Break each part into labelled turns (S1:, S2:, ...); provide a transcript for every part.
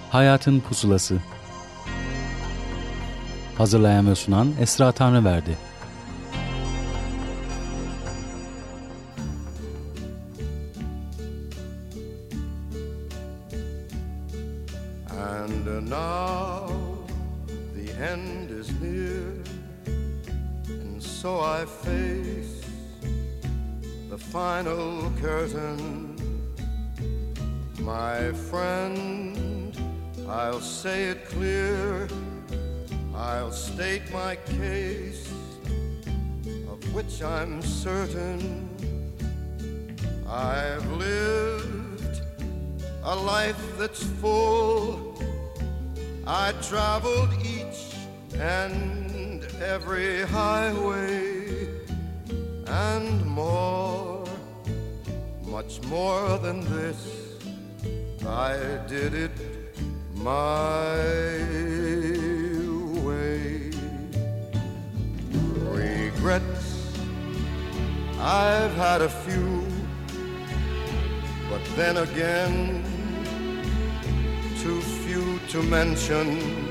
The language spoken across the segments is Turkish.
S1: Hayatın Pusulası. Hazırlayan ve sunan Esra Tanrıverdi.
S2: And now the end is near, and so I face the final curtain. My friend, I'll say it clear, I'll state my case, of which I'm certain. I've lived a life that's full. I traveled each and every highway and more, much more than this. I did it my way. Regrets, I've had a few, but then again, too few to mention.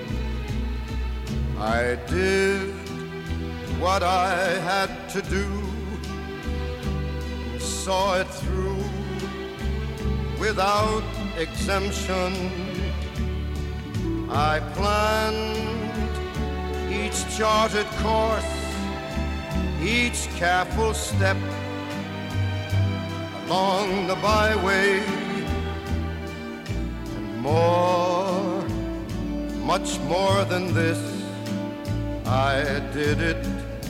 S2: I did what I had to do, saw it through without exemption. I planned each charted course, each careful step along the byway, and more, much more than this, I did it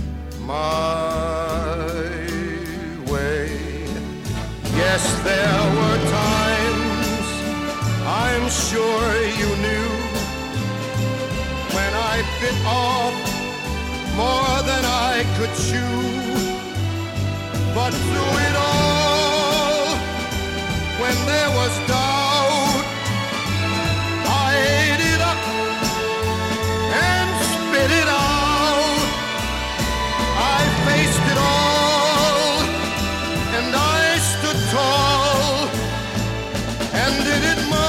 S2: my way. Yes, there were times, I'm sure you knew, when I bit off more than I could chew. But through it all, when there was doubt, I ate it up and spit it out. I faced it all, and I stood tall and did it my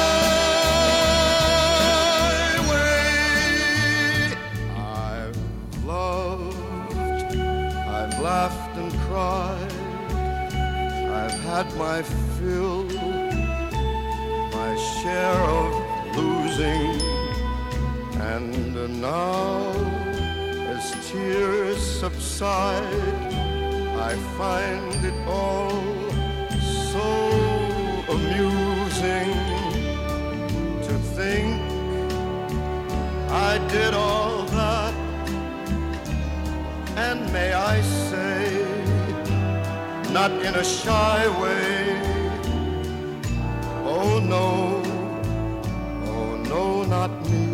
S2: way. I've loved, I've laughed and cried, I've had my fill, my share of losing, and now as tears subside, I find it all so amusing to think I did all that, and may I say, not in a shy way, oh no, not me.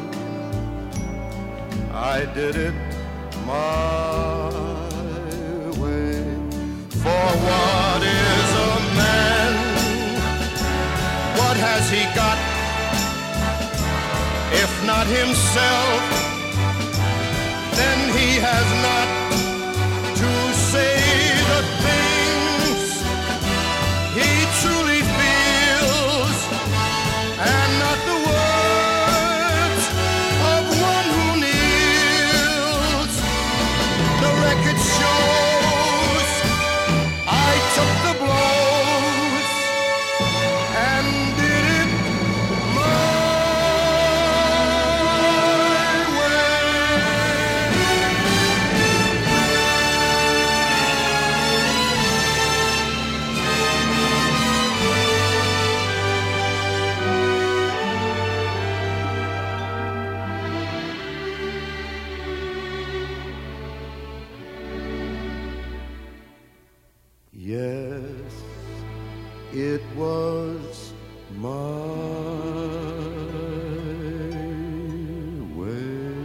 S2: I did it my way. For what is a man? What has he got? If not himself, then he has not to say the things he truly feels, and not the words of one who kneels. The record shows I took the blows and did it my Yes, it was my way.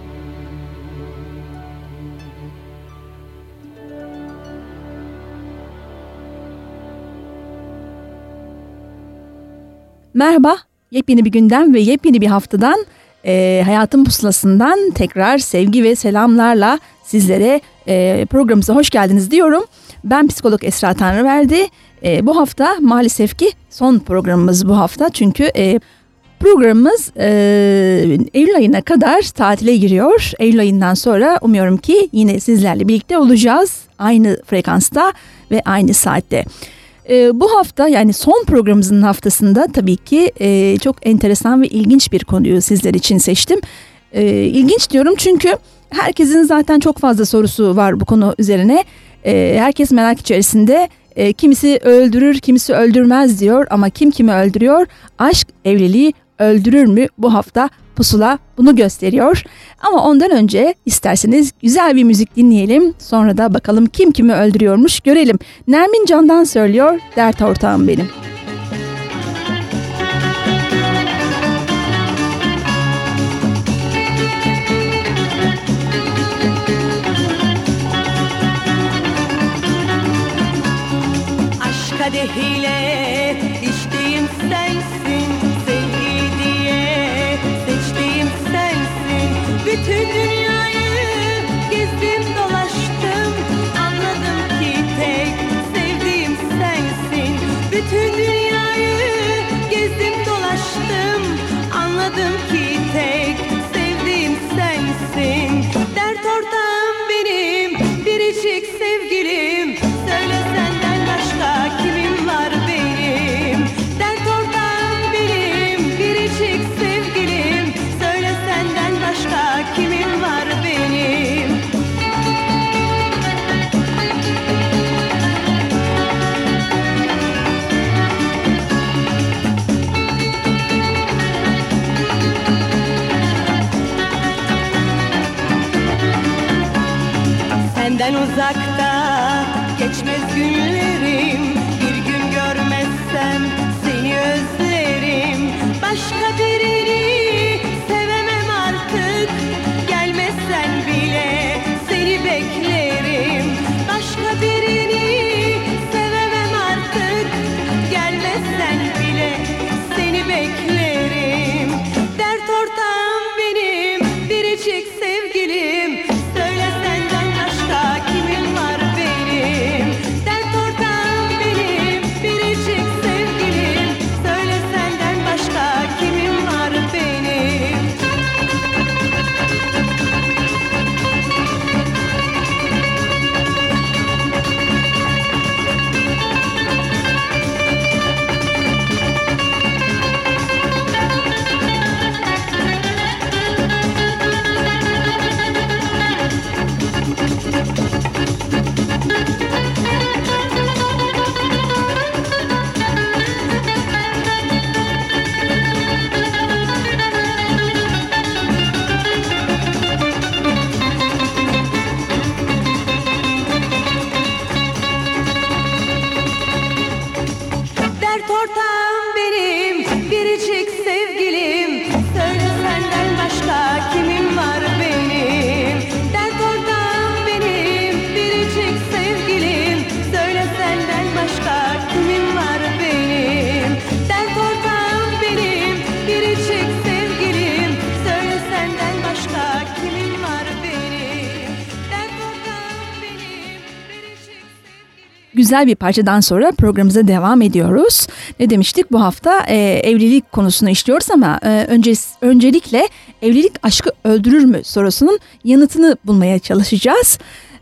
S3: Merhaba, yepyeni bir günden ve yepyeni bir haftadan Hayatın Pusulası'ndan tekrar sevgi ve selamlarla sizlere programımıza hoş geldiniz diyorum. Ben psikolog Esra Tanrıverdi. Bu hafta maalesef ki son programımız bu hafta. Çünkü Programımız Eylül ayına kadar tatile giriyor. Eylül ayından sonra umuyorum ki yine sizlerle birlikte olacağız. Aynı frekansta ve aynı saatte. Bu hafta, yani son programımızın haftasında tabii ki çok enteresan ve ilginç bir konuyu sizler için seçtim. İlginç diyorum çünkü herkesin zaten çok fazla sorusu var bu konu üzerine. Herkes merak içerisinde. Kimisi öldürür, kimisi öldürmez diyor ama kim kimi öldürüyor? Aşk evliliği öldürür mü? Bu hafta Pusula bunu gösteriyor. Ama ondan önce isterseniz güzel bir müzik dinleyelim. Sonra da bakalım kim kimi öldürüyormuş görelim. Nermin Can'dan söylüyor, dert ortağım benim.
S4: Kadehiyle içtiğim sensin, sevgi diye seçtiğim sensin. Bütün dünyayı gezdim dolaştım, anladım ki tek sevdiğim sensin. Bütün dünyayı gezdim dolaştım, anladım ki tek sevdiğim sensin. Dert ortağım benim, biricik sevgilim, söyle senden başka kimim var benim? Dert ortağım benim, biricik sevgilim, söyle senden başka kimim var benim? Senden uzakta geçmez günlerim, bir gün görmezsem seni özlerim. Başka birini sevemem artık, gelmezsen bile seni beklerim. Başka birini sevemem artık, gelmezsen bile seni beklerim. Dert ortağım benim, biricik sevgilim, söyle senden başka kimim var benim? Dert ortağım benim, biricik sevgilim, söyle senden başka kimim var benim? Dert ortağım benim, biricik sevgilim, söyle senden başka kimim var benim? Dert ortağım benim, biricik sevgilim, söyle senden başka kimim var benim? Dert ortağım benim, biricik sevgilim, söyle senden başka kimim var benim? Dert ortağım benim, biricik sevgilim.
S3: Güzel bir parçadan sonra programımıza devam ediyoruz. Ne demiştik? Bu hafta evlilik konusunu işliyoruz ama öncelikle evlilik aşkı öldürür mü sorusunun yanıtını bulmaya çalışacağız.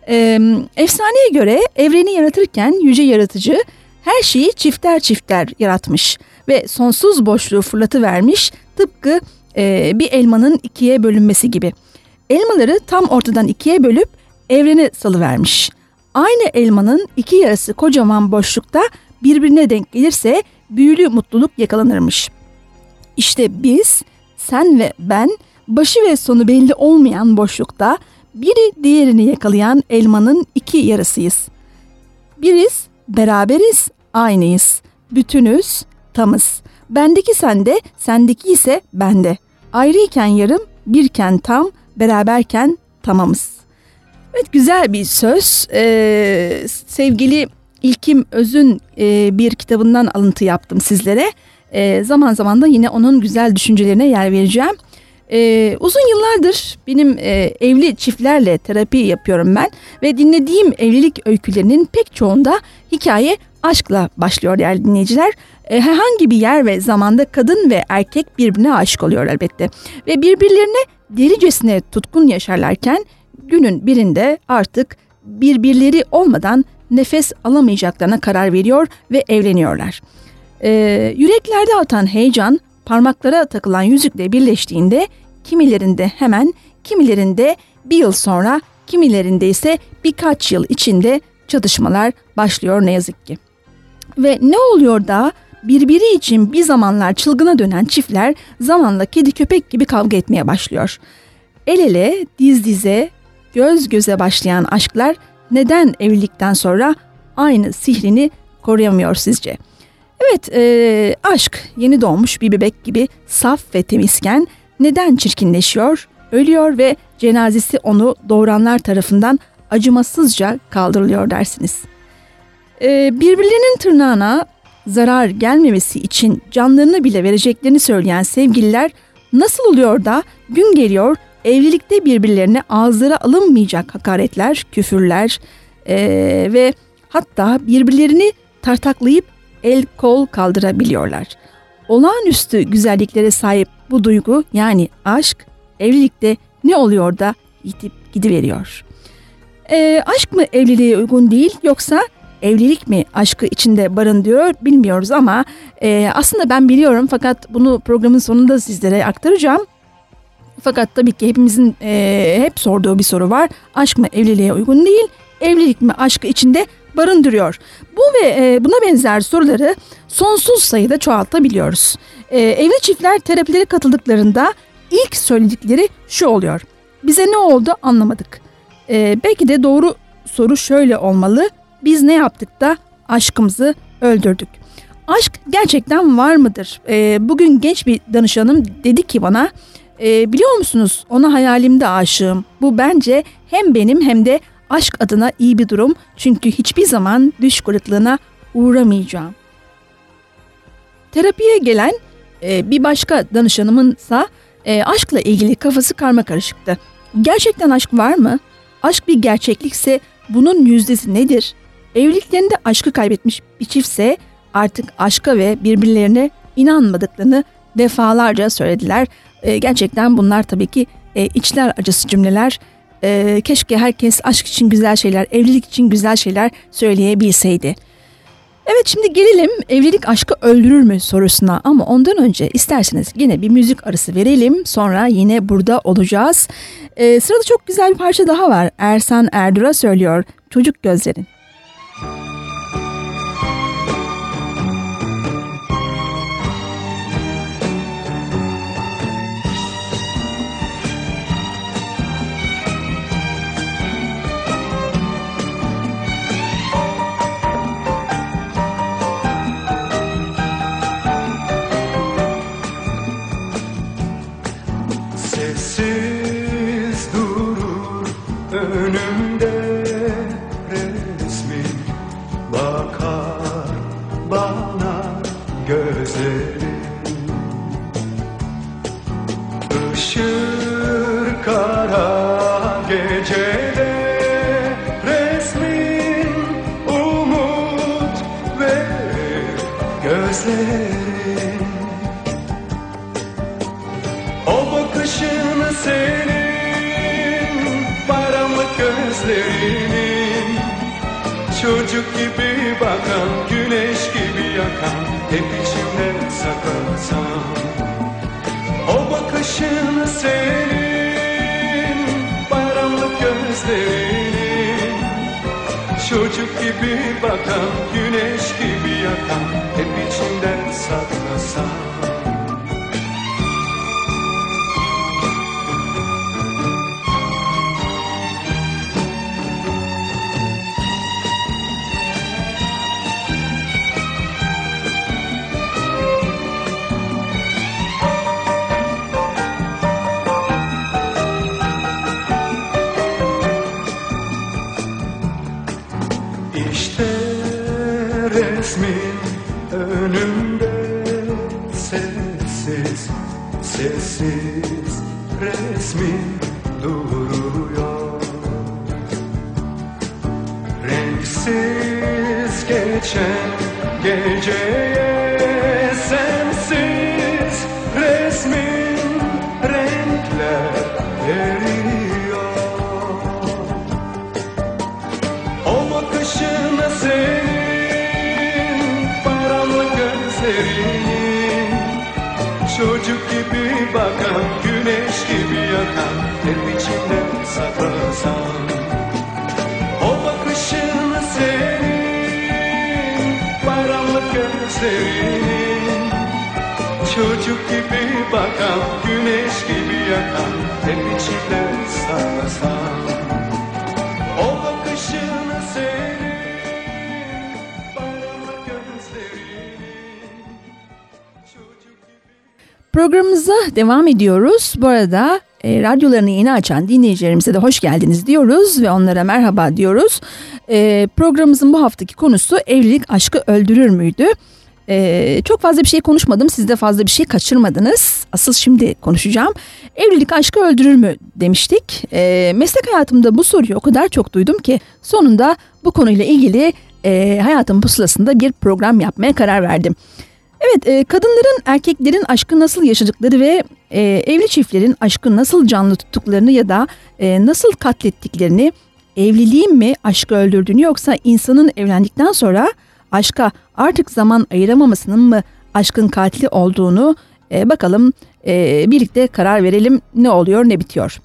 S3: Efsaneye göre evreni yaratırken yüce yaratıcı her şeyi çifter çifter yaratmış ve sonsuz boşluğu fırlatıvermiş, tıpkı bir elmanın ikiye bölünmesi gibi. Elmaları tam ortadan ikiye bölüp evrene salıvermiş. Aynı elmanın iki yarısı kocaman boşlukta birbirine denk gelirse büyülü mutluluk yakalanırmış. İşte biz, sen ve ben, başı ve sonu belli olmayan boşlukta biri diğerini yakalayan elmanın iki yarısıyız. Biriz, beraberiz, aynıyız. Bütünüz, tamız. Bendeki sende, sendeki ise bende. Ayrıyken yarım, birken tam, beraberken tamamız. Evet, güzel bir söz. Sevgili İlkim Öz'ün bir kitabından alıntı yaptım sizlere. Zaman zaman da yine onun güzel düşüncelerine yer vereceğim. Uzun yıllardır benim evli çiftlerle terapi yapıyorum ben ve dinlediğim evlilik öykülerinin pek çoğunda hikaye aşkla başlıyor değerli dinleyiciler. Herhangi bir yer ve zamanda kadın ve erkek birbirine aşık oluyor elbette ve birbirlerine delicesine tutkun yaşarlarken günün birinde artık birbirleri olmadan nefes alamayacaklarına karar veriyor ve evleniyorlar. Yüreklerde atan heyecan parmaklara takılan yüzükle birleştiğinde kimilerinde hemen, kimilerinde bir yıl sonra, kimilerinde ise birkaç yıl içinde çatışmalar başlıyor ne yazık ki. Ve ne oluyor da birbiri için bir zamanlar çılgına dönen çiftler zamanla kedi köpek gibi kavga etmeye başlıyor. El ele, diz dize, göz göze başlayan aşklar neden evlilikten sonra aynı sihrini koruyamıyor sizce? Evet, aşk yeni doğmuş bir bebek gibi saf ve temizken neden çirkinleşiyor, ölüyor ve cenazesi onu doğuranlar tarafından acımasızca kaldırılıyor dersiniz. Birbirlerinin tırnağına zarar gelmemesi için canlarını bile vereceklerini söyleyen sevgililer nasıl oluyor da gün geliyor evlilikte birbirlerine ağızlara alınmayacak hakaretler, küfürler ve hatta birbirlerini tartaklayıp el kol kaldırabiliyorlar. Olağanüstü güzelliklere sahip bu duygu yani aşk evlilikte ne oluyor da yitip gidiveriyor. Aşk mı evliliğe uygun değil yoksa evlilik mi aşkı içinde barındırıyor bilmiyoruz ama aslında ben biliyorum fakat bunu programın sonunda sizlere aktaracağım. Fakat tabii ki hepimizin hep sorduğu bir soru var. Aşk mı evliliğe uygun değil, evlilik mi aşkı içinde barındırıyor? Bu ve buna benzer soruları sonsuz sayıda çoğaltabiliyoruz. Evli çiftler terapilere katıldıklarında ilk söyledikleri şu oluyor. Bize ne oldu anlamadık. Belki de doğru soru şöyle olmalı. Biz ne yaptık da aşkımızı öldürdük? Aşk gerçekten var mıdır? Bugün genç bir danışanım dedi ki bana, biliyor musunuz ona hayalimde aşığım. Bu bence hem benim hem de aşk adına iyi bir durum. Çünkü hiçbir zaman düş kırıklığına uğramayacağım. Terapiye gelen bir başka danışanımınsa aşkla ilgili kafası karmakarışıktı. Gerçekten aşk var mı? Aşk bir gerçeklikse bunun yüzdesi nedir? Evliliklerinde aşkı kaybetmiş bir çiftse artık aşka ve birbirlerine inanmadıklarını defalarca söylediler. Gerçekten bunlar tabii ki içler acısı cümleler. Keşke herkes aşk için güzel şeyler, evlilik için güzel şeyler söyleyebilseydi. Evet, şimdi gelelim evlilik aşkı öldürür mü sorusuna ama ondan önce isterseniz yine bir müzik arası verelim. Sonra yine burada olacağız. Sırada çok güzel bir parça daha var. Ersan Erdur'a söylüyor Çocuk Gözlerin.
S2: Sessiz durur önümde resmin, bakar bana gözlerin, ışır kara gecede resmin, umut verir gözlerin. O bakışın senin, bayramlık gözlerinin, çocuk gibi bakan, güneş gibi yakan, hep içimde saklasam. O bakışın senin, bayramlık gözlerinin, çocuk gibi bakan, güneş gibi yakan, hep içimde saklasam. İşte resmin önümde, sessiz, sessiz resmin duruyor. Renksiz geçen geceye sensiz resmin renkler veriyor. O bakışına senin paranlı gözlerin, çocuk gibi bakan, güneş gibi yakan, hep içinde saklasan. O bakışını senin, paranlı gözlerin, çocuk gibi bakan, güneş gibi yakan, hep içinde saklasan. O bakışını senin, paranlı gözlerin, çocuk gibi.
S3: Programımıza devam ediyoruz. Bu arada radyolarını yeni açan dinleyicilerimize de hoş geldiniz diyoruz ve onlara merhaba diyoruz. Programımızın bu haftaki konusu evlilik aşkı öldürür müydü? Çok fazla bir şey konuşmadım. Siz de fazla bir şey kaçırmadınız. Asıl şimdi konuşacağım. Evlilik aşkı öldürür mü demiştik. Meslek hayatımda bu soruyu o kadar çok duydum ki sonunda bu konuyla ilgili Hayatın Pusulası'nda bir program yapmaya karar verdim. Evet, kadınların erkeklerin aşkı nasıl yaşadıkları ve evli çiftlerin aşkı nasıl canlı tuttuklarını ya da nasıl katlettiklerini, evliliğin mi aşkı öldürdüğünü yoksa insanın evlendikten sonra aşka artık zaman ayıramamasının mı aşkın katili olduğunu bakalım birlikte karar verelim, ne oluyor ne bitiyor.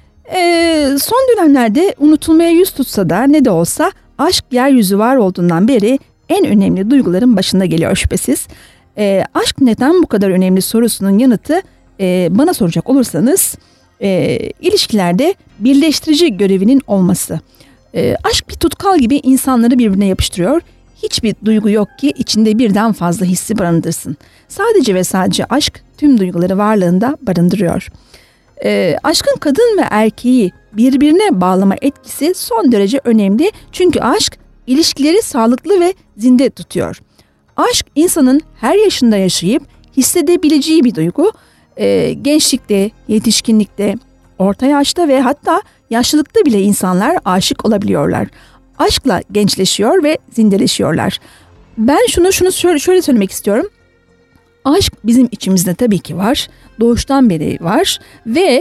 S3: Son dönemlerde unutulmaya yüz tutsa da ne de olsa aşk yeryüzü var olduğundan beri en önemli duyguların başında geliyor şüphesiz. Aşk neden bu kadar önemli sorusunun yanıtı bana soracak olursanız ilişkilerde birleştirici görevinin olması. Aşk bir tutkal gibi insanları birbirine yapıştırıyor. Hiçbir duygu yok ki içinde birden fazla hissi barındırsın. Sadece ve sadece aşk tüm duyguları varlığında barındırıyor. Aşkın kadın ve erkeği birbirine bağlama etkisi son derece önemli. Çünkü aşk ilişkileri sağlıklı ve zinde tutuyor. Aşk insanın her yaşında yaşayıp hissedebileceği bir duygu. Gençlikte, yetişkinlikte, orta yaşta ve hatta yaşlılıkta bile insanlar aşık olabiliyorlar. Aşkla gençleşiyor ve zindeleşiyorlar. Ben şunu şöyle söylemek istiyorum. Aşk bizim içimizde tabii ki var. Doğuştan beri var ve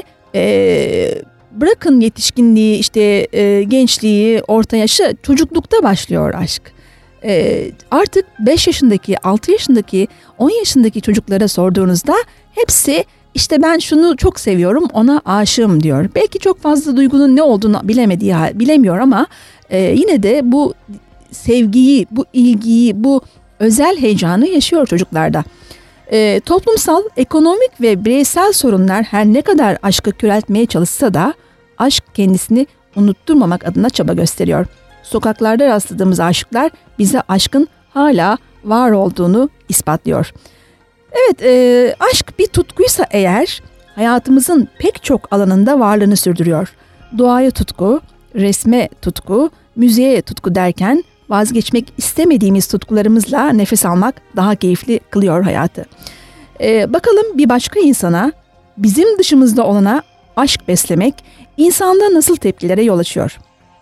S3: bırakın yetişkinliği, işte gençliği, orta yaşı, çocuklukta başlıyor aşk. Artık 5 yaşındaki, 6 yaşındaki, 10 yaşındaki çocuklara sorduğunuzda hepsi işte ben şunu çok seviyorum, ona aşığım diyor. Belki çok fazla duygunun ne olduğunu bilemiyor ama yine de bu sevgiyi, bu ilgiyi, bu özel heyecanı yaşıyor çocuklarda. Toplumsal, ekonomik ve bireysel sorunlar her ne kadar aşkı köreltmeye çalışsa da aşk kendisini unutturmamak adına çaba gösteriyor. Sokaklarda rastladığımız aşıklar bize aşkın hala var olduğunu ispatlıyor. Evet, aşk bir tutkuysa eğer hayatımızın pek çok alanında varlığını sürdürüyor. Doğaya tutku, resme tutku, müziğe tutku derken vazgeçmek istemediğimiz tutkularımızla nefes almak daha keyifli kılıyor hayatı. Bakalım bir başka insana, bizim dışımızda olana aşk beslemek insanda nasıl tepkilere yol açıyor?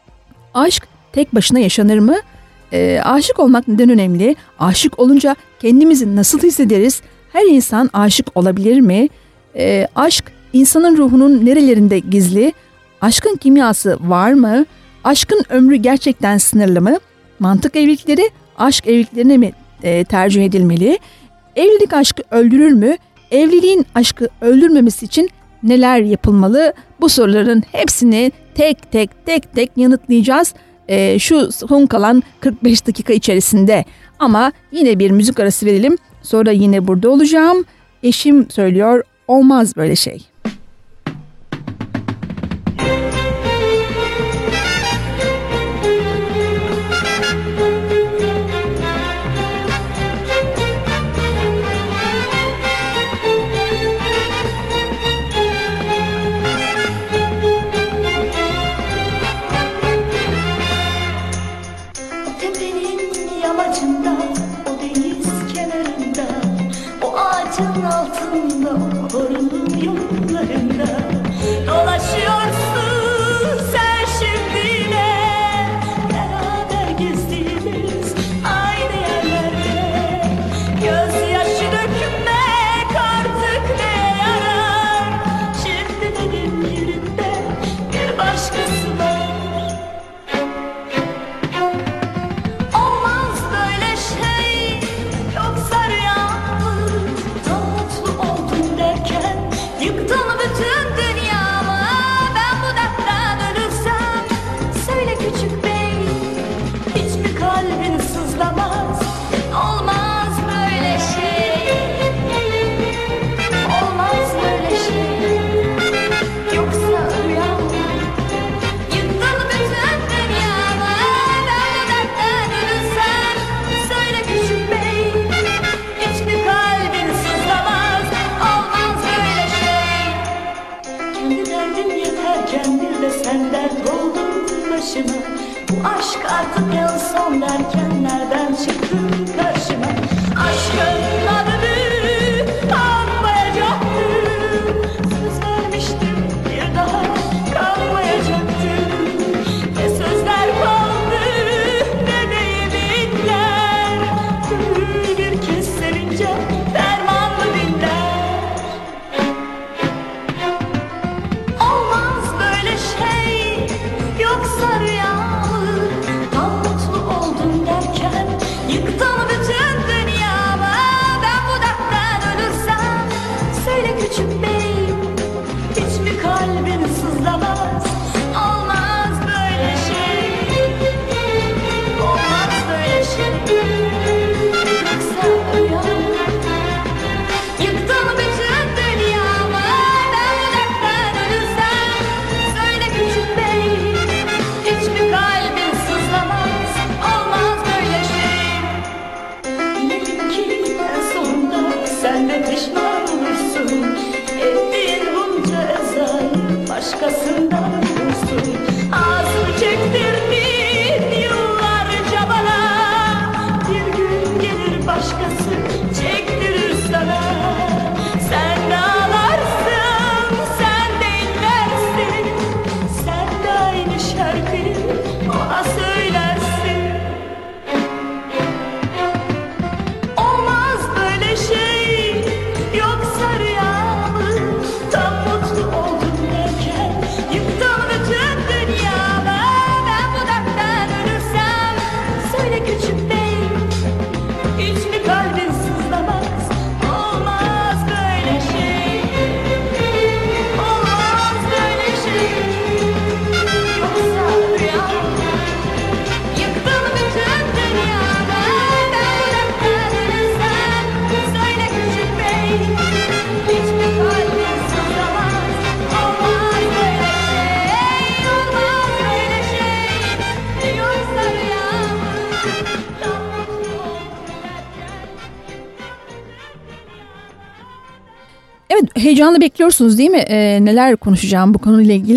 S3: Aşk tek başına yaşanır mı? Aşık olmak neden önemli? Aşık olunca kendimizi nasıl hissederiz? Her insan aşık olabilir mi? Aşk insanın ruhunun nerelerinde gizli? Aşkın kimyası var mı? Aşkın ömrü gerçekten sınırlı mı? Mantık evlilikleri aşk evliliklerine mi tercih edilmeli? Evlilik aşkı öldürür mü? Evliliğin aşkı öldürmemesi için neler yapılmalı? Bu soruların hepsini tek tek yanıtlayacağız. Şu son kalan 45 dakika içerisinde. Ama yine bir müzik arası verelim. Sonra yine burada olacağım. Eşim söylüyor, olmaz böyle şey.
S5: Altında korunum yok. dert oldum başıma. Bu aşk artık en son derken nereden çıktın karşıma? Aşkın adını anmayacaktım. Söz vermiştim bir daha kalmayacaktım. Ne sözler kaldı ne de yeminler. Gönül bir kez sevince dermanlı dinler. Olmaz böyle şey, yoksa rüya mı? Tam mutlu oldum derken yıktın bütün dünyamı. Ben bu dertten ölürsem söyle küçük bey, hiç mi kalbin sızlamaz? Olmaz böyle şey, olmaz böyle şey, yoksa rüya mı? Yıktın bütün dünyamı. Ben bu dertten ölürsem söyle küçük bey, hiç mi kalbin sızlamaz? Olmaz böyle şey. Bilelim ki en sonunda sen de pişman olursun. Ettiğin bunca ezayı başkasından bulursun. Ağzını çektirdin yıllarca bana. Bir gün gelir başkası çektirir sana. Sen de ağlarsın, sen de inlersin. Sen de aynı şarkıyı ona söylersin. Olmaz böyle şey, yoksa rüya mı? Tam mutlu oldum derken yıktın bütün dünyamı. Ben bu dertten ölürsem söyle küçük bey, hiç mi kalbin sızlamaz? Olmaz böyle şey, olmaz böyle şey, yoksa rüya mı? Yıktın bütün dünyamı. Ben bu dertten ölürsem söyle küçük bey, hiç mi kalbin sızlamaz? Olmaz böyle şey, olmaz böyle şey, yoksa rüya mı? Tam mutlu oldum derken.
S3: Evet, heyecanla bekliyorsunuz değil mi? Neler konuşacağım bu konuyla ilgili.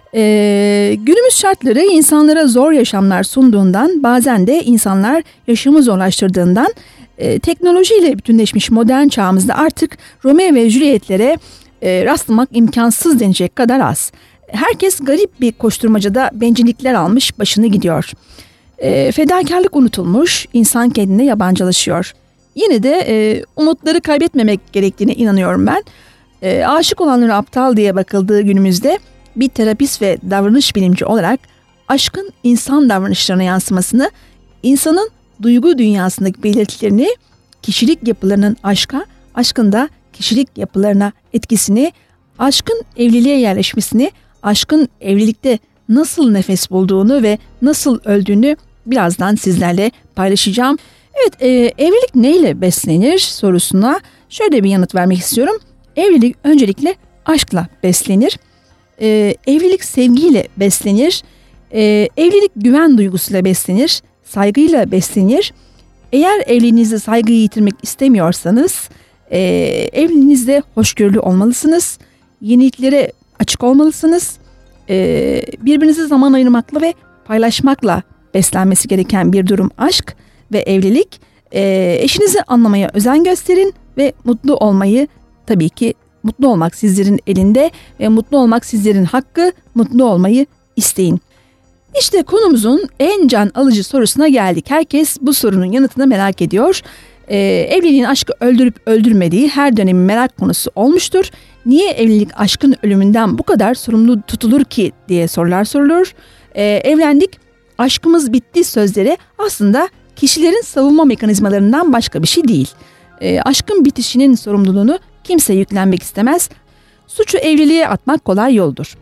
S3: Günümüz şartları insanlara zor yaşamlar sunduğundan, bazen de insanlar yaşamı zorlaştırdığından teknolojiyle bütünleşmiş modern çağımızda artık Romeo ve Juliet'lere rastlamak imkansız denecek kadar az. Herkes garip bir koşturmacada bencillikler almış başını gidiyor. Fedakarlık unutulmuş, insan kendine yabancılaşıyor. Yine de umutları kaybetmemek gerektiğine inanıyorum ben. Aşık olanlara aptal diye bakıldığı günümüzde bir terapist ve davranış bilimci olarak aşkın insan davranışlarına yansımasını, insanın duygu dünyasındaki belirtilerini, kişilik yapılarının aşka, aşkın da kişilik yapılarına etkisini, aşkın evliliğe yerleşmesini, aşkın evlilikte nasıl nefes bulduğunu ve nasıl öldüğünü birazdan sizlerle paylaşacağım. Evet, evlilik neyle beslenir sorusuna şöyle bir yanıt vermek istiyorum. Evlilik öncelikle aşkla beslenir. Evlilik sevgiyle beslenir. Evlilik güven duygusuyla beslenir. Saygıyla beslenir. Eğer evliliğinizde saygıyı yitirmek istemiyorsanız evliliğinizde hoşgörülü olmalısınız. Yeniliklere açık olmalısınız. Birbirinize zaman ayırmakla ve paylaşmakla beslenmesi gereken bir durum aşk ve evlilik. Eşinizi anlamaya özen gösterin ve mutlu olmayı, tabii ki mutlu olmak sizlerin elinde ve mutlu olmak sizlerin hakkı, mutlu olmayı isteyin. İşte konumuzun en can alıcı sorusuna geldik. Herkes bu sorunun yanıtını merak ediyor. Evliliğin aşkı öldürüp öldürmediği her dönemin merak konusu olmuştur. Niye evlilik aşkın ölümünden bu kadar sorumlu tutulur ki diye sorular sorulur. Evlendik, aşkımız bitti sözleri aslında kişilerin savunma mekanizmalarından başka bir şey değil. Aşkın bitişinin sorumluluğunu kimse yüklenmek istemez. Suçu evliliğe atmak kolay yoldur.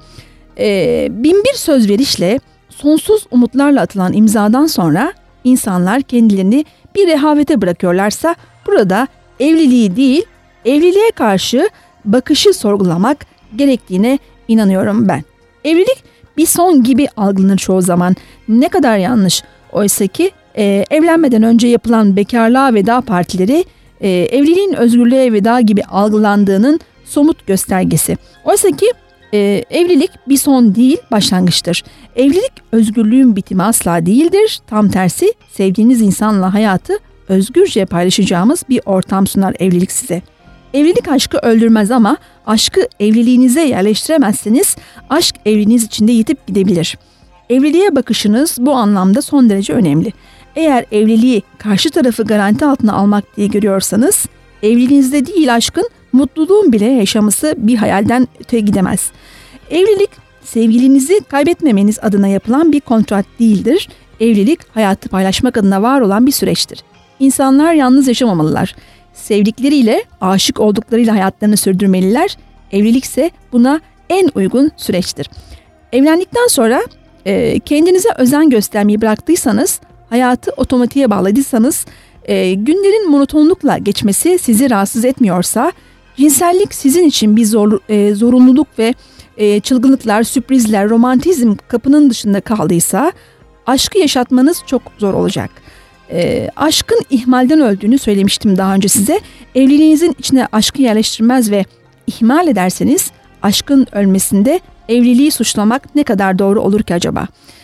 S3: Binbir söz verişle, sonsuz umutlarla atılan imzadan sonra insanlar kendilerini bir rehavete bırakıyorlarsa burada evliliği değil, evliliğe karşı bakışı sorgulamak gerektiğine inanıyorum ben. Evlilik bir son gibi algılanır çoğu zaman. Ne kadar yanlış. Oysa ki evlenmeden önce yapılan bekarlığa veda partileri evliliğin özgürlüğe veda gibi algılandığının somut göstergesi. Oysa ki Evlilik bir son değil, başlangıçtır. Evlilik özgürlüğün bitimi asla değildir. Tam tersi, sevdiğiniz insanla hayatı özgürce paylaşacağımız bir ortam sunar evlilik size. Evlilik aşkı öldürmez ama aşkı evliliğinize yerleştiremezseniz aşk evliliğiniz içinde yitip gidebilir. Evliliğe bakışınız bu anlamda son derece önemli. Eğer evliliği karşı tarafı garanti altına almak diye görüyorsanız, evliliğinizde değil aşkın, mutluluğun bile yaşaması bir hayalden öte gidemez. Evlilik, sevgilinizi kaybetmemeniz adına yapılan bir kontrat değildir. Evlilik, hayatı paylaşmak adına var olan bir süreçtir. İnsanlar yalnız yaşamamalılar. Sevdikleriyle, aşık olduklarıyla hayatlarını sürdürmeliler. Evlilik ise buna en uygun süreçtir. Evlendikten sonra kendinize özen göstermeyi bıraktıysanız, hayatı otomatiğe bağladıysanız, günlerin monotonlukla geçmesi sizi rahatsız etmiyorsa, cinsellik sizin için bir zorunluluk ve çılgınlıklar, sürprizler, romantizm kapının dışında kaldıysa, aşkı yaşatmanız çok zor olacak. Aşkın ihmalden öldüğünü söylemiştim daha önce size. Evliliğinizin içine aşkı yerleştirmez ve ihmal ederseniz, aşkın ölmesinde evliliği suçlamak ne kadar doğru olur ki acaba?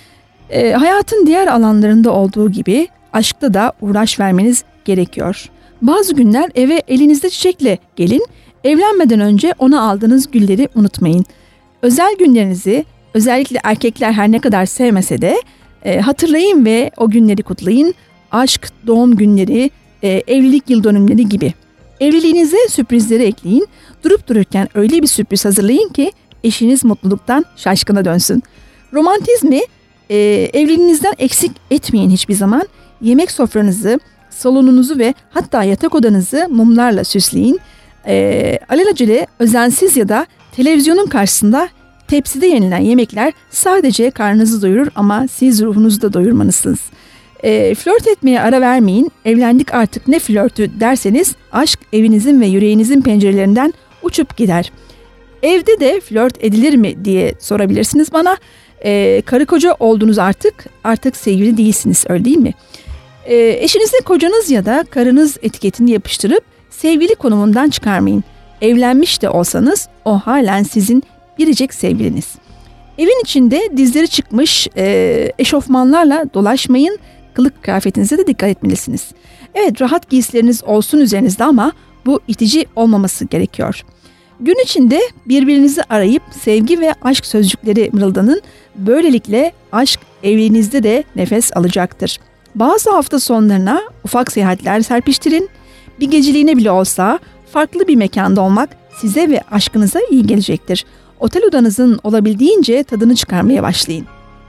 S3: Hayatın diğer alanlarında olduğu gibi aşkta da uğraş vermeniz gerekiyor. Bazı günler eve elinizde çiçekle gelin, evlenmeden önce ona aldığınız gülleri unutmayın. Özel günlerinizi, özellikle erkekler her ne kadar sevmese de hatırlayın ve o günleri kutlayın. Aşk, doğum günleri, evlilik yıl dönümleri gibi. Evliliğinize sürprizleri ekleyin. Durup dururken öyle bir sürpriz hazırlayın ki eşiniz mutluluktan şaşkına dönsün. Romantizmi evliliğinizden eksik etmeyin hiçbir zaman. Yemek sofranızı, salonunuzu ve hatta yatak odanızı mumlarla süsleyin. Alelacele, özensiz ya da televizyonun karşısında tepside yenilen yemekler sadece karnınızı doyurur ama siz ruhunuzu da doyurmalısınız. Flört etmeye ara vermeyin. Evlendik artık ne flörtü derseniz aşk evinizin ve yüreğinizin pencerelerinden uçup gider. Evde de flört edilir mi diye sorabilirsiniz bana. Karı koca oldunuz artık sevgili değilsiniz, öyle değil mi? Eşinize kocanız ya da karınız etiketini yapıştırıp sevgili konumundan çıkarmayın. Evlenmiş de olsanız o halen sizin biricik sevgiliniz. Evin içinde dizleri çıkmış eşofmanlarla dolaşmayın. Kılık kıyafetinize de dikkat etmelisiniz. Evet, rahat giysileriniz olsun üzerinizde ama bu itici olmaması gerekiyor. Gün içinde birbirinizi arayıp sevgi ve aşk sözcükleri mırıldanın. Böylelikle aşk evliliğinizde de nefes alacaktır. Bazı hafta sonlarına ufak seyahatler serpiştirin. Bir geceliğine bile olsa farklı bir mekanda olmak size ve aşkınıza iyi gelecektir. Otel odanızın olabildiğince tadını çıkarmaya başlayın.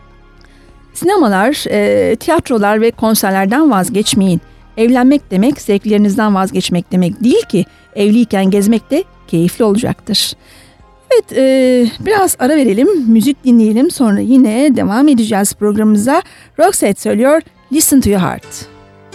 S3: Sinemalar, tiyatrolar ve konserlerden vazgeçmeyin. Evlenmek demek zevklerinizden vazgeçmek demek değil ki. Evliyken gezmek de keyifli olacaktır. Evet, biraz ara verelim, müzik dinleyelim, sonra yine devam edeceğiz programımıza. Roxette söylüyor, Listen to Your Heart.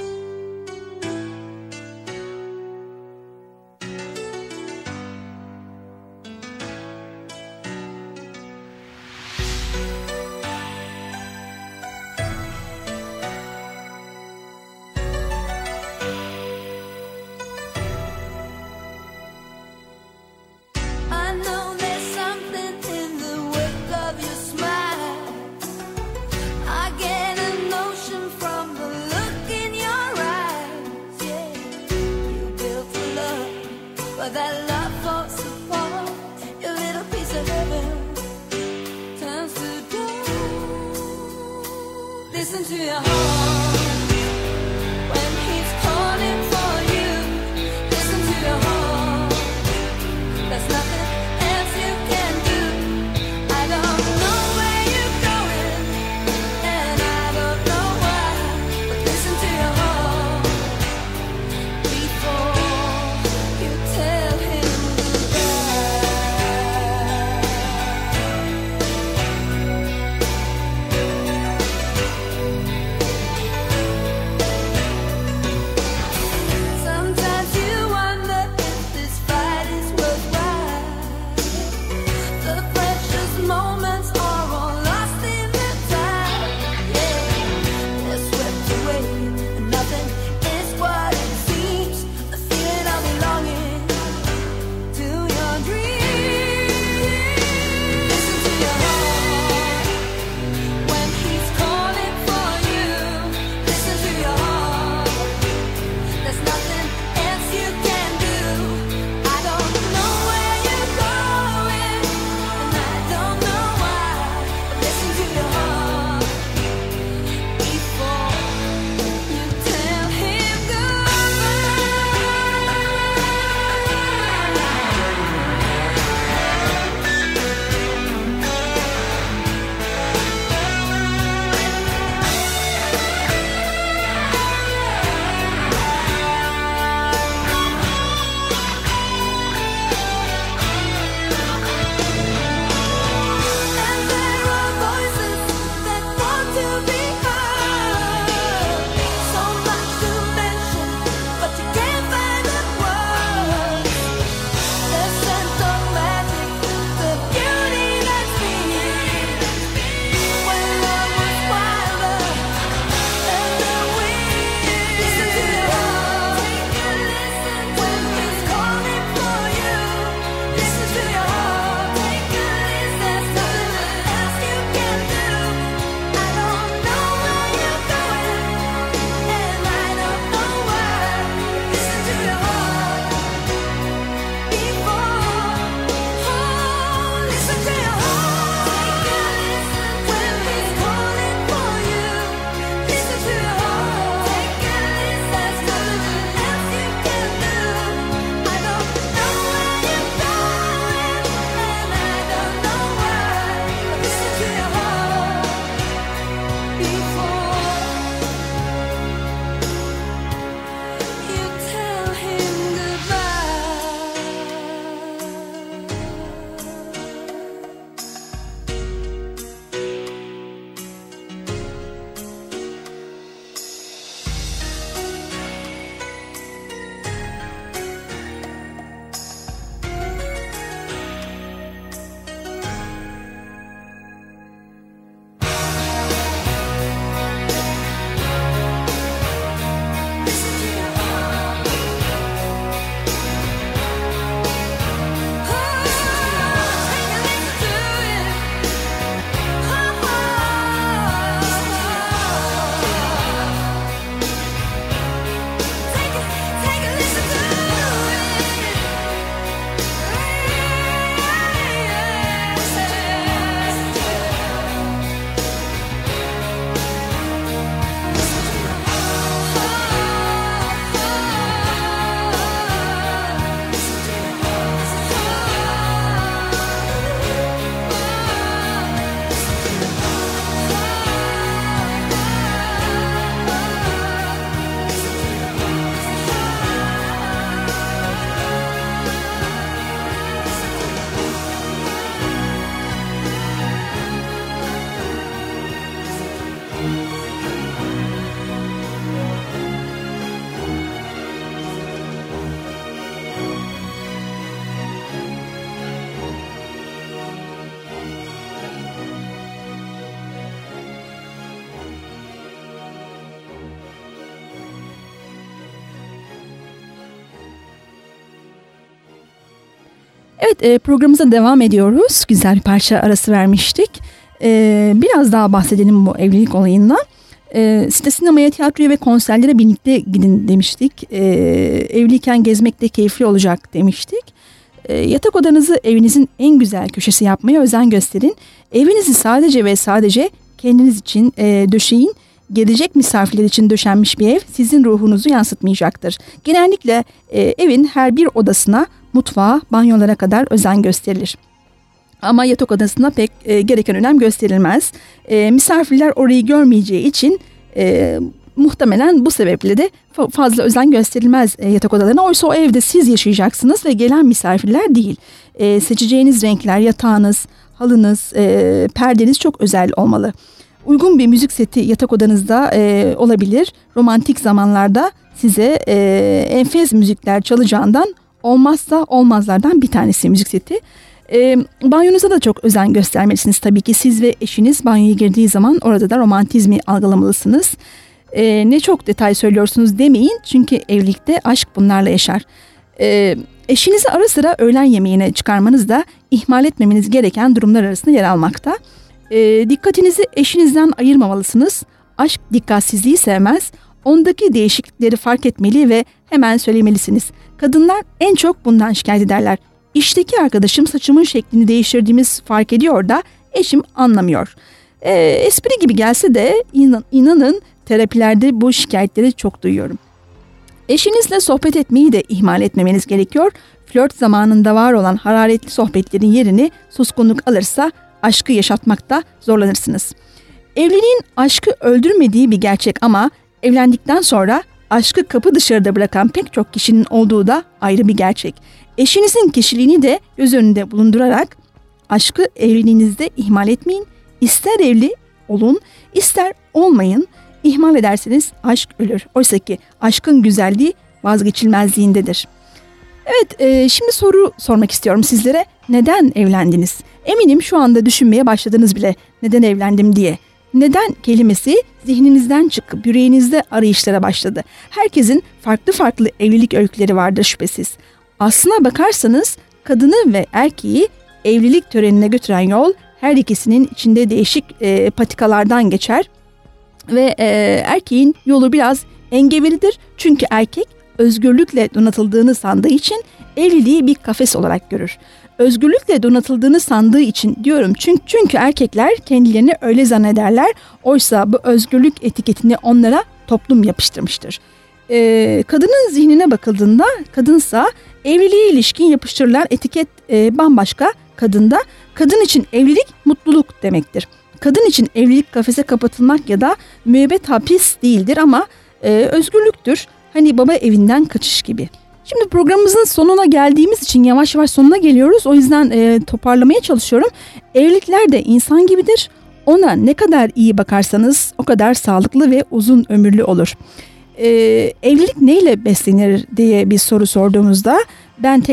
S4: Listen to your heart when he's calling for you. Listen to your heart. There's nothing else you can do. I don't know where you're going, and I don't know why. But listen to your heart before you tell him goodbye.
S3: Evet, programımıza devam ediyoruz. Güzel bir parça arası vermiştik. Biraz daha bahsedelim bu evlilik olayından. Size sinemaya, tiyatroya ve konserlere birlikte gidin demiştik. Evliyken gezmek de keyifli olacak demiştik. Yatak odanızı evinizin en güzel köşesi yapmaya özen gösterin. Evinizi sadece ve sadece kendiniz için döşeyin. Gelecek misafirler için döşenmiş bir ev sizin ruhunuzu yansıtmayacaktır. Genellikle evin her bir odasına, mutfağa, banyolara kadar özen gösterilir. Ama yatak odasına pek gereken önem gösterilmez. Misafirler orayı görmeyeceği için muhtemelen bu sebeple de fazla özen gösterilmez yatak odalarına. Oysa o evde siz yaşayacaksınız ve gelen misafirler değil. Seçeceğiniz renkler, yatağınız, halınız, perdeniz çok özel olmalı. Uygun bir müzik seti yatak odanızda olabilir. Romantik zamanlarda size enfes müzikler çalacağından olmazsa olmazlardan bir tanesi müzik seti. Banyonuza da çok özen göstermelisiniz tabii ki. Siz ve eşiniz banyoya girdiği zaman orada da romantizmi algılamalısınız. Ne çok detay söylüyorsunuz demeyin, çünkü evlilikte aşk bunlarla yaşar. Eşinizi ara sıra öğlen yemeğine çıkarmanız da ihmal etmemeniz gereken durumlar arasında yer almakta. Dikkatinizi eşinizden ayırmamalısınız. Aşk dikkatsizliği sevmez. Ondaki değişiklikleri fark etmeli ve hemen söylemelisiniz. Kadınlar en çok bundan şikayet ederler. İşteki arkadaşım saçımın şeklini değiştirdiğimiz fark ediyor da eşim anlamıyor. Espri gibi gelse de inanın terapilerde bu şikayetleri çok duyuyorum. Eşinizle sohbet etmeyi de ihmal etmemeniz gerekiyor. Flört zamanında var olan hararetli sohbetlerin yerini suskunluk alırsa aşkı yaşatmakta zorlanırsınız. Evliliğin aşkı öldürmediği bir gerçek ama evlendikten sonra aşkı kapı dışarıda bırakan pek çok kişinin olduğu da ayrı bir gerçek. Eşinizin kişiliğini de göz önünde bulundurarak aşkı evliliğinizde ihmal etmeyin. İster evli olun, ister olmayın. İhmal ederseniz aşk ölür. Oysa ki aşkın güzelliği vazgeçilmezliğindedir. Evet, şimdi soru sormak istiyorum sizlere. Neden evlendiniz? Eminim şu anda düşünmeye başladınız bile neden evlendim diye. Neden kelimesi zihninizden çıkıp yüreğinizde arayışlara başladı. Herkesin farklı farklı evlilik öyküleri vardır şüphesiz. Aslına bakarsanız kadını ve erkeği evlilik törenine götüren yol her ikisinin içinde değişik patikalardan geçer. Ve erkeğin yolu biraz engebelidir. Çünkü erkek özgürlükle donatıldığını sandığı için evliliği bir kafes olarak görür. Özgürlükle donatıldığını sandığı için diyorum, çünkü erkekler kendilerini öyle zannederler. Oysa bu özgürlük etiketini onlara toplum yapıştırmıştır. Kadının zihnine bakıldığında kadınsa evliliğe ilişkin yapıştırılan etiket bambaşka kadında. Kadın için evlilik mutluluk demektir. Kadın için evlilik kafese kapatılmak ya da müebbet hapis değildir ama özgürlüktür. Hani baba evinden kaçış gibi. Şimdi programımızın sonuna geldiğimiz için yavaş yavaş sonuna geliyoruz. O yüzden toparlamaya çalışıyorum. Evlilikler de insan gibidir. Ona ne kadar iyi bakarsanız o kadar sağlıklı ve uzun ömürlü olur. Evlilik neyle beslenir diye bir soru sorduğumuzda ben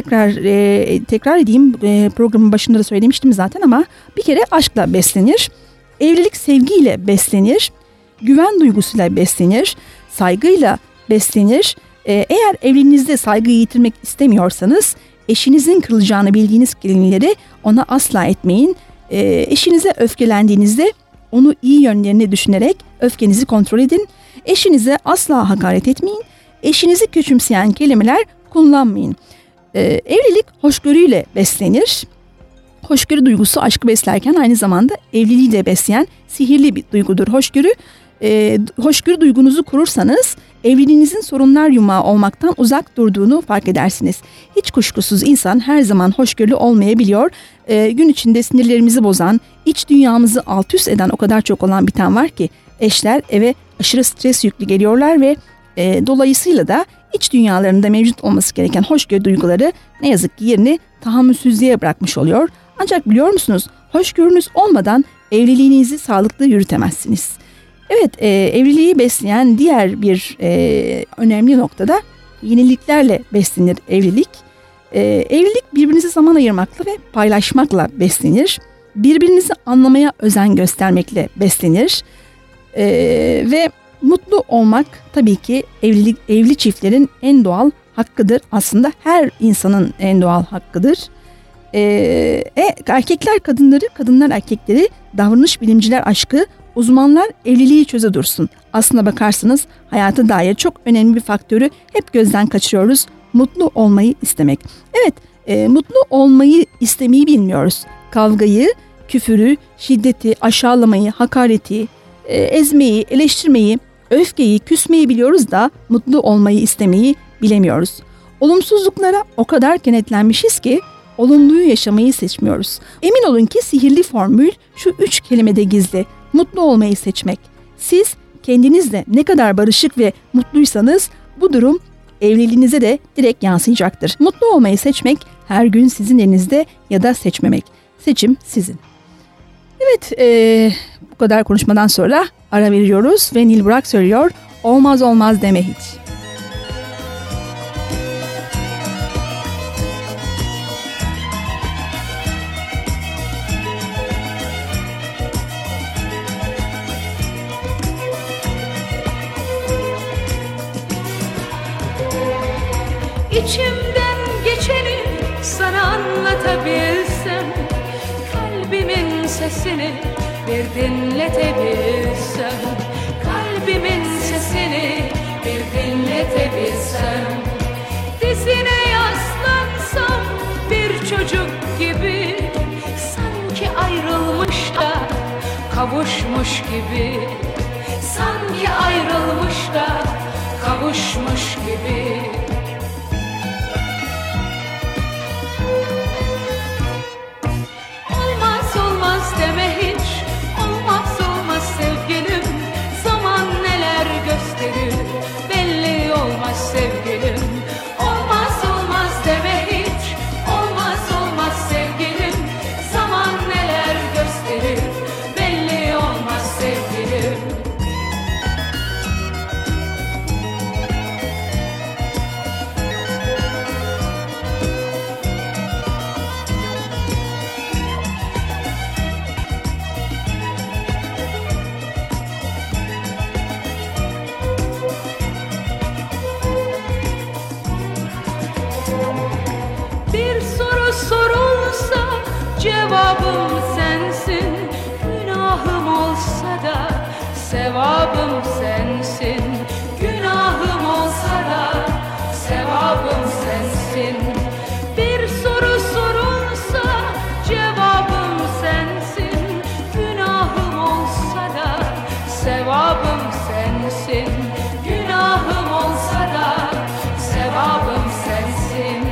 S3: tekrar edeyim, programın başında da söylemiştim zaten ama bir kere aşkla beslenir. Evlilik sevgiyle beslenir, güven duygusuyla beslenir, saygıyla beslenir. Eğer evliliğinizde saygıyı yitirmek istemiyorsanız eşinizin kırılacağını bildiğiniz kelimeleri ona asla etmeyin. Eşinize öfkelendiğinizde onu iyi yönlerini düşünerek öfkenizi kontrol edin. Eşinize asla hakaret etmeyin. Eşinizi küçümseyen kelimeler kullanmayın. Evlilik hoşgörüyle beslenir. Hoşgörü duygusu aşkı beslerken aynı zamanda evliliği de besleyen sihirli bir duygudur hoşgörü. Hoşgörü duygunuzu kurursanız evliliğinizin sorunlar yumağı olmaktan uzak durduğunu fark edersiniz. Hiç kuşkusuz insan her zaman hoşgörülü olmayabiliyor. Gün içinde sinirlerimizi bozan, iç dünyamızı alt üst eden o kadar çok olan biten var ki eşler eve aşırı stres yüklü geliyorlar ve dolayısıyla da iç dünyalarında mevcut olması gereken hoşgörü duyguları ne yazık ki yerini tahammülsüzlüğe bırakmış oluyor. Ancak biliyor musunuz, hoşgörünüz olmadan evliliğinizi sağlıklı yürütemezsiniz. Evet, evliliği besleyen diğer bir önemli noktada yeniliklerle beslenir evlilik. Evlilik birbirinize zaman ayırmakla ve paylaşmakla beslenir. Birbirinizi anlamaya özen göstermekle beslenir. Ve mutlu olmak tabii ki evli çiftlerin en doğal hakkıdır. Aslında her insanın en doğal hakkıdır. Erkekler kadınları, kadınlar erkekleri, davranış bilimciler aşkı, uzmanlar evliliği çöze dursun. Aslına bakarsanız hayata dair çok önemli bir faktörü hep gözden kaçırıyoruz. Mutlu olmayı istemek. Evet, mutlu olmayı istemeyi bilmiyoruz. Kavgayı, küfürü, şiddeti, aşağılamayı, hakareti, ezmeyi, eleştirmeyi, öfkeyi, küsmeyi biliyoruz da mutlu olmayı istemeyi bilemiyoruz. Olumsuzluklara o kadar kenetlenmişiz ki olumluyu yaşamayı seçmiyoruz. Emin olun ki sihirli formül şu 3 kelimede gizli. Mutlu olmayı seçmek. Siz kendinizle ne kadar barışık ve mutluysanız bu durum evliliğinize de direkt yansıyacaktır. Mutlu olmayı seçmek her gün sizin elinizde ya da seçmemek. Seçim sizin. Evet, bu kadar konuşmadan sonra ara veriyoruz ve Nil Burak söylüyor. Olmaz olmaz deme hiç.
S6: İçimden geçeni sana anlatabilsem, kalbimin sesini bir dinletebilsem, kalbimin sesini bir dinletebilsem, dizine yaslansam bir çocuk gibi, sanki ayrılmış da kavuşmuş gibi, sanki ayrılmış da kavuşmuş gibi. Deme hiç, olmaz olmaz sevgilim, zaman neler gösterir, belli olmaz sevgilim. Olmaz olmaz deme hiç, olmaz olmaz sevgilim, zaman neler gösterir, belli olmaz sevgilim. Cevabım sensin, günahım olsa da sevabım sensin. Günahım olsa da sevabım sensin. Bir soru sorulsa cevabım sensin. Günahım olsa da sevabım sensin. Günahım olsa da sevabım sensin.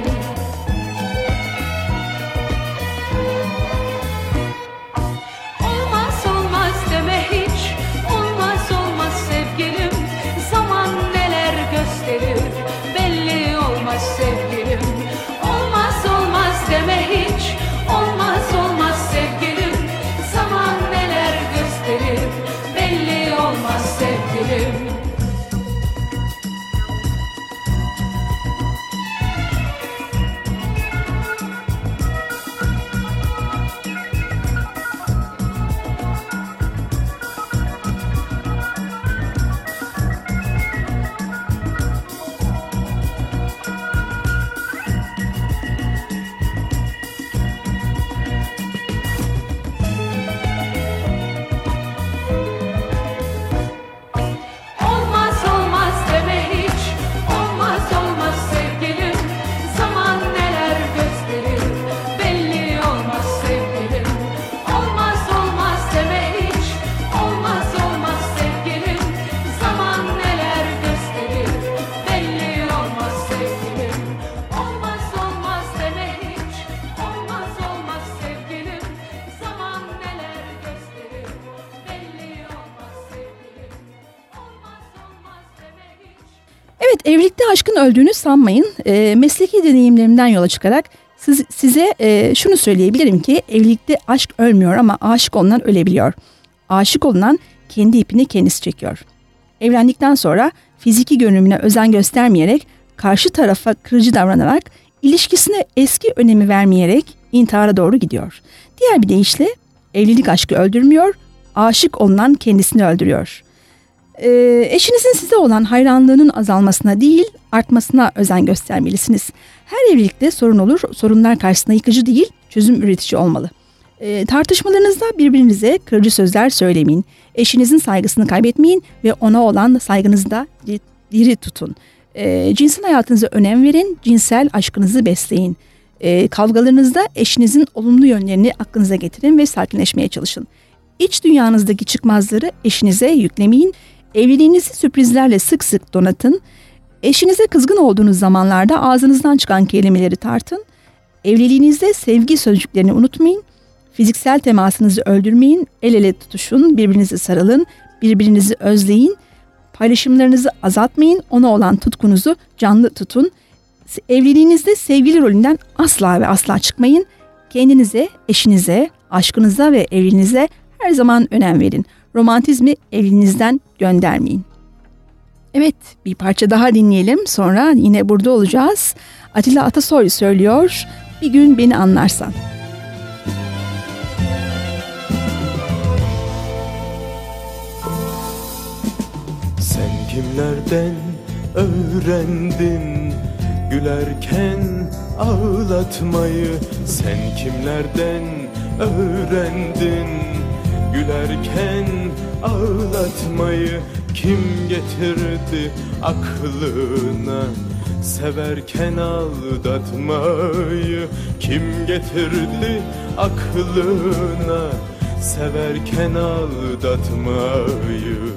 S3: Evet, evlilikte aşkın öldüğünü sanmayın. Mesleki deneyimlerimden yola çıkarak size şunu söyleyebilirim ki evlilikte aşk ölmüyor ama aşık olunan ölebiliyor. Aşık olunan kendi ipini kendisi çekiyor. Evlendikten sonra fiziki görünümüne özen göstermeyerek, karşı tarafa kırıcı davranarak, ilişkisine eski önemi vermeyerek intihara doğru gidiyor. Diğer bir deyişle evlilik aşkı öldürmüyor, aşık olunan kendisini öldürüyor. Eşinizin size olan hayranlığının azalmasına değil, artmasına özen göstermelisiniz. Her evlilikte sorun olur, sorunlar karşısında yıkıcı değil, çözüm üretici olmalı. Tartışmalarınızda birbirinize kırıcı sözler söylemeyin. Eşinizin saygısını kaybetmeyin ve ona olan saygınızı da diri tutun. Cinsel hayatınıza önem verin, cinsel aşkınızı besleyin. Kavgalarınızda eşinizin olumlu yönlerini aklınıza getirin ve sakinleşmeye çalışın. İç dünyanızdaki çıkmazları eşinize yüklemeyin. Evliliğinizi sürprizlerle sık sık donatın. Eşinize kızgın olduğunuz zamanlarda ağzınızdan çıkan kelimeleri tartın. Evliliğinizde sevgi sözcüklerini unutmayın. Fiziksel temasınızı öldürmeyin. El ele tutuşun, birbirinizi sarılın, birbirinizi özleyin. Paylaşımlarınızı azaltmayın. Ona olan tutkunuzu canlı tutun. Evliliğinizde sevgili rolünden asla ve asla çıkmayın. Kendinize, eşinize, aşkınıza ve evliliğinize her zaman önem verin. Romantizmi evliliğinizden göndermeyin. Evet, bir parça daha dinleyelim. Sonra yine burada olacağız. Atilla Atasoy söylüyor. Bir gün beni anlarsan.
S7: Sen kimlerden öğrendin gülerken ağlatmayı? Sen kimlerden öğrendin gülerken ağlatmayı? Kim getirdi aklına severken aldatmayı? Kim getirdi aklına severken aldatmayı?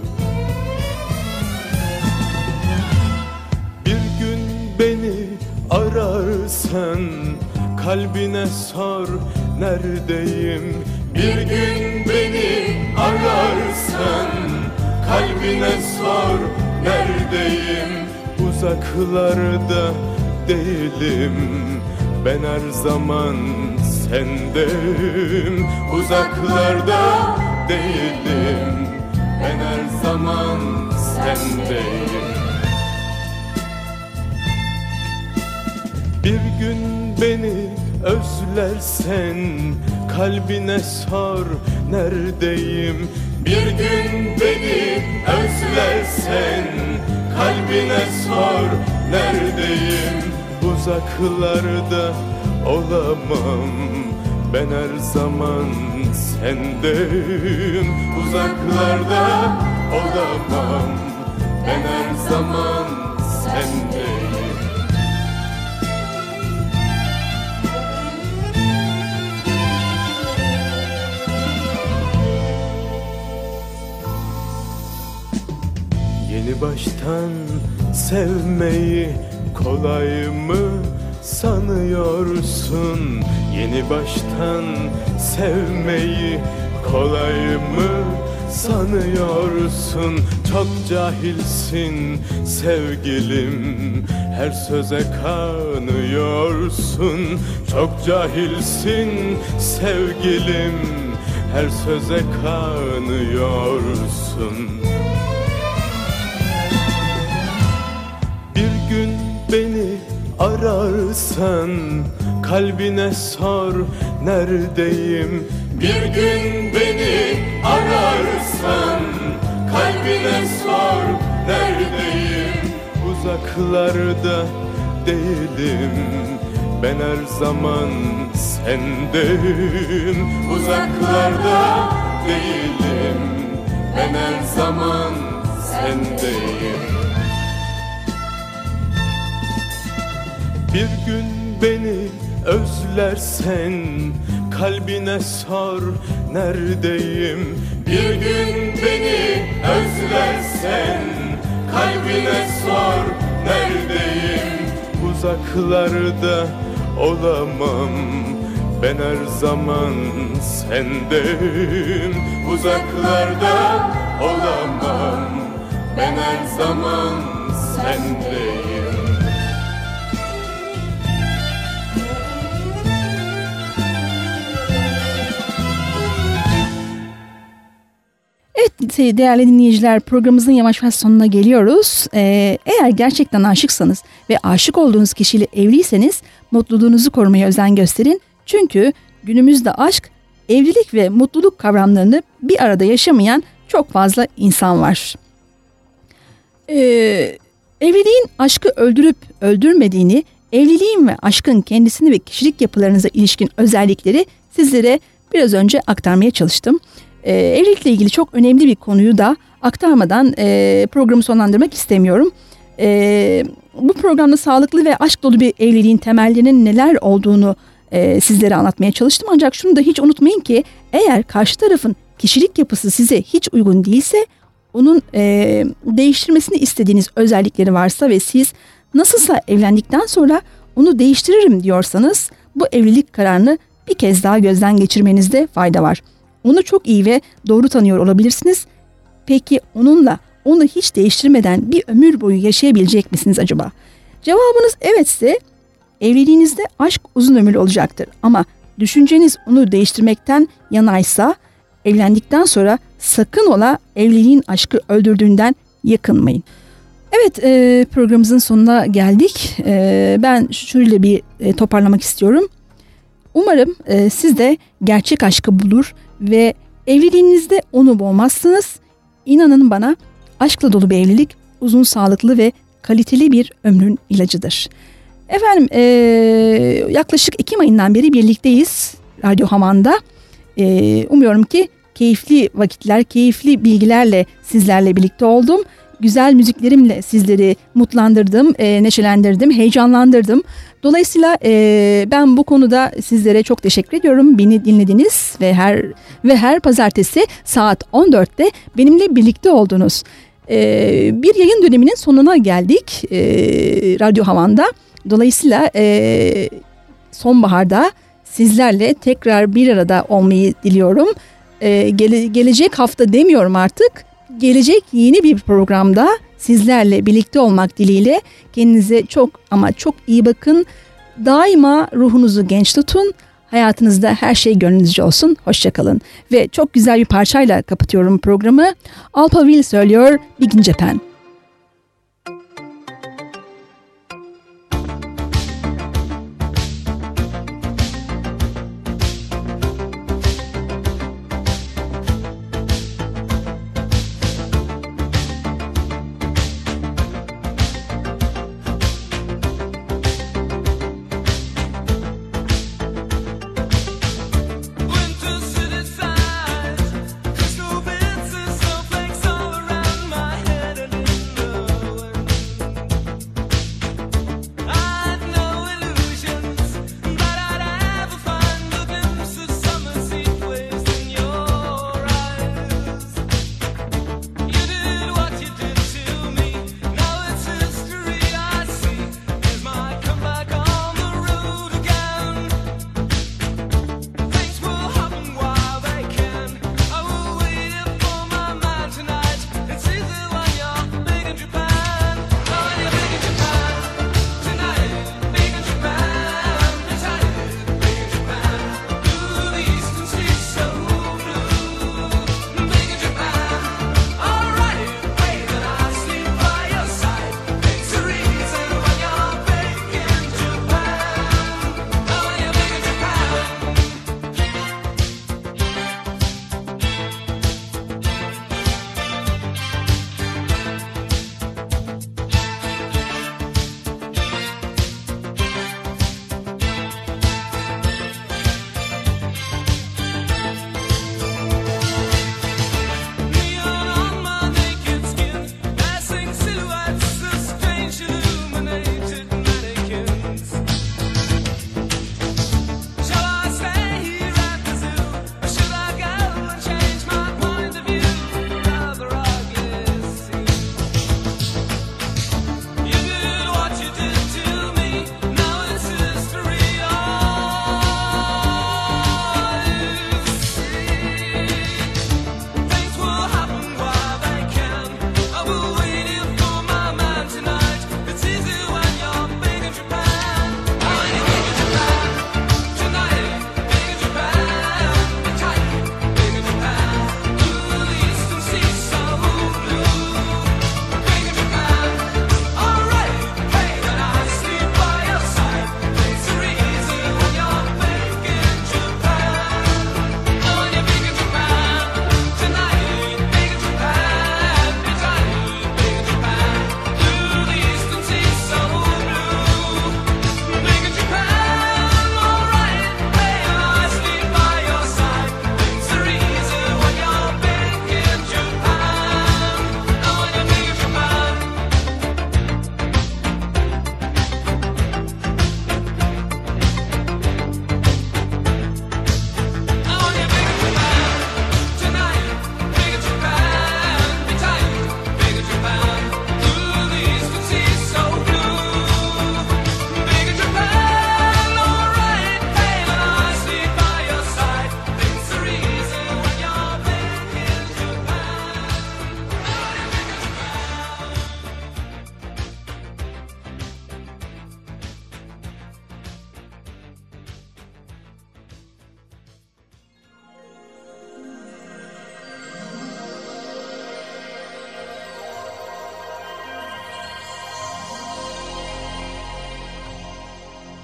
S7: Bir gün beni ararsan kalbine sor neredeyim? Bir gün beni ararsan kalbine sor neredeyim? Uzaklarda değilim, ben her zaman sendeyim. Uzaklarda değilim, ben her zaman sendeyim. Bir gün beni özlersen kalbine sor neredeyim? Bir gün beni özlersen kalbine sor neredeyim? Uzaklarda olamam, ben her zaman sendeyim. Uzaklarda olamam, ben her zaman sendeyim. Yeni baştan sevmeyi kolay mı sanıyorsun? Yeni baştan sevmeyi kolay mı sanıyorsun? Çok cahilsin sevgilim, her söze kanıyorsun. Çok cahilsin sevgilim, her söze kanıyorsun. Bir gün beni ararsan kalbine sor neredeyim? Bir gün beni ararsan kalbine sor neredeyim? Uzaklarda değilim, ben her zaman sendeyim. Uzaklarda değilim, ben her zaman sendeyim. Bir gün beni özlersen kalbine sor neredeyim? Bir gün beni özlersen kalbine sor neredeyim? Uzaklarda olamam, ben her zaman sendeyim. Uzaklarda olamam, ben her zaman sendeyim.
S3: Evet değerli dinleyiciler, programımızın yavaş yavaş sonuna geliyoruz. Eğer gerçekten aşıksanız ve aşık olduğunuz kişiyle evliyseniz mutluluğunuzu korumaya özen gösterin. Çünkü günümüzde aşk, evlilik ve mutluluk kavramlarını bir arada yaşamayan çok fazla insan var. Evliliğin aşkı öldürüp öldürmediğini, Evliliğin ve aşkın kendisini ve kişilik yapılarınıza ilişkin özellikleri sizlere biraz önce aktarmaya çalıştım. Evlilikle ilgili çok önemli bir konuyu da aktarmadan programı sonlandırmak istemiyorum. Bu programda sağlıklı ve aşk dolu bir evliliğin temellerinin neler olduğunu sizlere anlatmaya çalıştım. Ancak şunu da hiç unutmayın ki eğer karşı tarafın kişilik yapısı size hiç uygun değilse, onun değiştirmesini istediğiniz özellikleri varsa ve siz nasılsa evlendikten sonra onu değiştiririm diyorsanız, bu evlilik kararını bir kez daha gözden geçirmenizde fayda var. Onu çok iyi ve doğru tanıyor olabilirsiniz. Peki onu hiç değiştirmeden bir ömür boyu yaşayabilecek misiniz acaba? Cevabınız evetse evliliğinizde aşk uzun ömürlü olacaktır. Ama düşünceniz onu değiştirmekten yanaysa evlendikten sonra sakın ola evliliğin aşkı öldürdüğünden yakınmayın. Evet, programımızın sonuna geldik. Ben şöyle bir toparlamak istiyorum. Umarım siz de gerçek aşkı bulur ve evliliğinizde onu boğmazsınız. İnanın bana, aşkla dolu bir evlilik uzun, sağlıklı ve kaliteli bir ömrün ilacıdır. Efendim, yaklaşık Ekim ayından beri birlikteyiz Radyo Havan'da. Umuyorum ki keyifli vakitler, keyifli bilgilerle sizlerle birlikte oldum. Güzel müziklerimle sizleri mutlandırdım, neşelendirdim, heyecanlandırdım. Dolayısıyla ben bu konuda sizlere çok teşekkür ediyorum. Beni dinlediniz ve her pazartesi saat 14'te benimle birlikte oldunuz. Bir yayın döneminin sonuna geldik Radyo Havan'da. Dolayısıyla sonbaharda sizlerle tekrar bir arada olmayı diliyorum. Gelecek hafta demiyorum artık. Gelecek yeni bir programda sizlerle birlikte olmak dileğiyle kendinize çok ama çok iyi bakın. Daima ruhunuzu genç tutun. Hayatınızda her şey gönlünüzce olsun. Hoşça kalın. Ve çok güzel bir parçayla kapatıyorum programı. Alphaville söylüyor Bigin Japan.
S8: Winter city sighs, crystal bits and snowflakes all around my head, and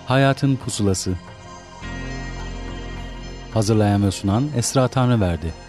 S1: Hayatın Pusulası. Hazırlayan ve sunan Esra Tanrıverdi.